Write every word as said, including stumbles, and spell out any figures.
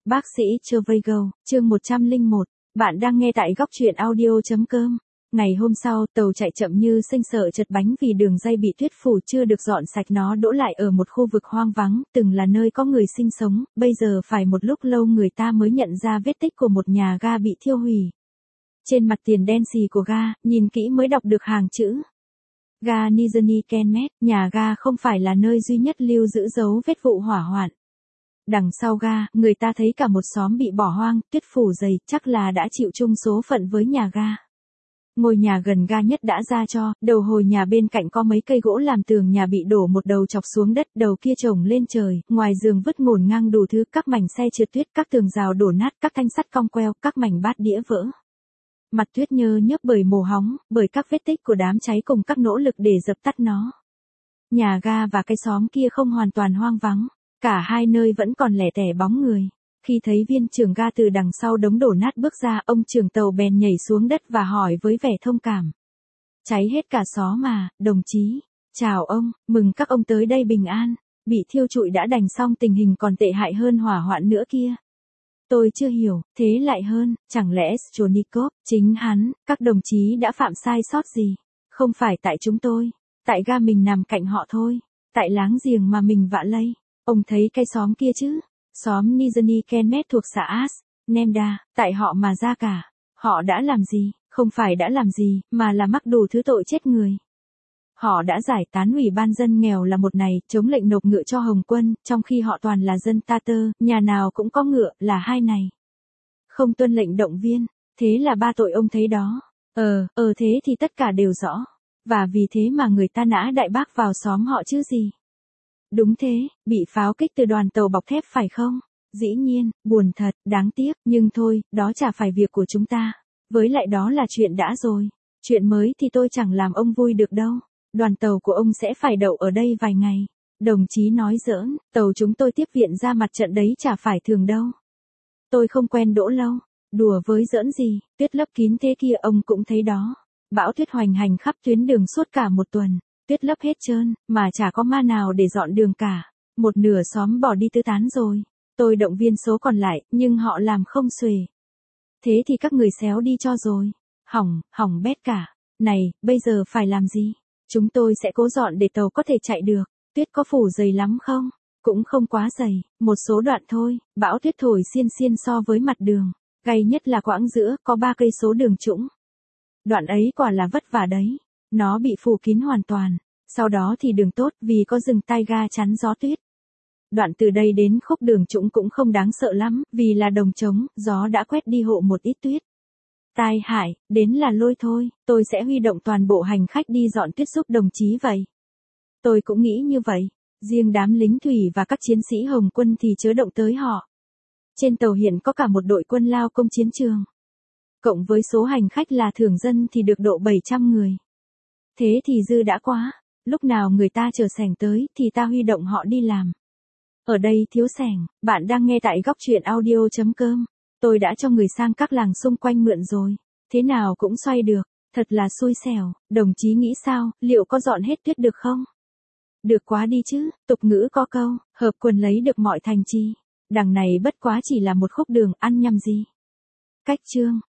Bác sĩ Trevigo, chương một trăm lẻ một. Bạn đang nghe tại góc truyện audio.com. Ngày hôm sau, tàu chạy chậm như sinh sợ chật bánh vì đường ray bị tuyết phủ chưa được dọn sạch, nó đỗ lại ở một khu vực hoang vắng, từng là nơi có người sinh sống, bây giờ phải một lúc lâu người ta mới nhận ra vết tích của một nhà ga bị thiêu hủy. Trên mặt tiền đen xì của ga, nhìn kỹ mới đọc được hàng chữ. Ga Nizhny Kenmet, nhà ga không phải là nơi duy nhất lưu giữ dấu vết vụ hỏa hoạn. Đằng sau ga, người ta thấy cả một xóm bị bỏ hoang, tuyết phủ dày, chắc là đã chịu chung số phận với nhà ga. Ngôi nhà gần ga nhất đã ra cho, đầu hồi nhà bên cạnh có mấy cây gỗ làm tường nhà bị đổ một đầu chọc xuống đất, đầu kia trồng lên trời, ngoài giường vứt ngổn ngang đủ thứ, các mảnh xe trượt tuyết, các tường rào đổ nát, các thanh sắt cong queo, các mảnh bát đĩa vỡ. Mặt tuyết nhơ nhớp bởi mồ hóng, bởi các vết tích của đám cháy cùng các nỗ lực để dập tắt nó. Nhà ga và cái xóm kia không hoàn toàn hoang vắng. Cả hai nơi vẫn còn lẻ tẻ bóng người. Khi thấy viên trưởng ga từ đằng sau đống đổ nát bước ra, ông trưởng tàu bèn nhảy xuống đất và hỏi với vẻ thông cảm. Cháy hết cả xóm mà, đồng chí. Chào ông, mừng các ông tới đây bình an. Bị thiêu trụi đã đành xong, tình hình còn tệ hại hơn hỏa hoạn nữa kia. Tôi chưa hiểu, thế lại hơn, chẳng lẽ Stronikov, chính hắn, các đồng chí đã phạm sai sót gì? Không phải tại chúng tôi, tại ga mình nằm cạnh họ thôi, tại láng giềng mà mình vạ lây. Ông thấy cái xóm kia chứ? Xóm Nizhny Kenmet thuộc xã As, Nemda, tại họ mà ra cả. Họ đã làm gì? Không phải đã làm gì, mà là mắc đủ thứ tội chết người. Họ đã giải tán ủy ban dân nghèo là một này, chống lệnh nộp ngựa cho Hồng quân, trong khi họ toàn là dân Tatar, nhà nào cũng có ngựa, là hai này. Không tuân lệnh động viên, thế là ba tội ông thấy đó. Ờ, ờ thế thì tất cả đều rõ. Và vì thế mà người ta nã đại bác vào xóm họ chứ gì. Đúng thế, bị pháo kích từ đoàn tàu bọc thép phải không? Dĩ nhiên, buồn thật, đáng tiếc, nhưng thôi, đó chả phải việc của chúng ta. Với lại đó là chuyện đã rồi. Chuyện mới thì tôi chẳng làm ông vui được đâu. Đoàn tàu của ông sẽ phải đậu ở đây vài ngày. Đồng chí nói giỡn, tàu chúng tôi tiếp viện ra mặt trận đấy chả phải thường đâu. Tôi không quen đỗ lâu. Đùa với giỡn gì, tuyết lấp kín thế kia ông cũng thấy đó. Bão tuyết hoành hành khắp tuyến đường suốt cả một tuần. Tuyết lấp hết trơn, mà chả có ma nào để dọn đường cả. Một nửa xóm bỏ đi tứ tán rồi. Tôi động viên số còn lại, nhưng họ làm không xuể. Thế thì các người xéo đi cho rồi. Hỏng, hỏng bét cả. Này, bây giờ phải làm gì? Chúng tôi sẽ cố dọn để tàu có thể chạy được. Tuyết có phủ dày lắm không? Cũng không quá dày, một số đoạn thôi. Bão tuyết thổi xiên xiên so với mặt đường. Gay nhất là quãng giữa, có ba cây số đường trũng. Đoạn ấy quả là vất vả đấy. Nó bị phủ kín hoàn toàn. Sau đó thì đường tốt vì có rừng tai ga chắn gió tuyết. Đoạn từ đây đến khúc đường trũng cũng không đáng sợ lắm, vì là đồng trống, gió đã quét đi hộ một ít tuyết. Tai hại, đến là lôi thôi, tôi sẽ huy động toàn bộ hành khách đi dọn tuyết giúp đồng chí vậy. Tôi cũng nghĩ như vậy, riêng đám lính thủy và các chiến sĩ Hồng quân thì chớ động tới họ. Trên tàu hiện có cả một đội quân lao công chiến trường. Cộng với số hành khách là thường dân thì được độ bảy trăm người. Thế thì dư đã quá, lúc nào người ta chờ xẻng tới thì ta huy động họ đi làm. Ở đây thiếu xẻng, bạn đang nghe tại góc truyện audio.com. Tôi đã cho người sang các làng xung quanh mượn rồi. Thế nào cũng xoay được, thật là xui xẻo. Đồng chí nghĩ sao, liệu có dọn hết tuyết được không? Được quá đi chứ, tục ngữ có câu, hợp quần lấy được mọi thành trì. Đằng này bất quá chỉ là một khúc đường, ăn nhầm gì. Cách chương,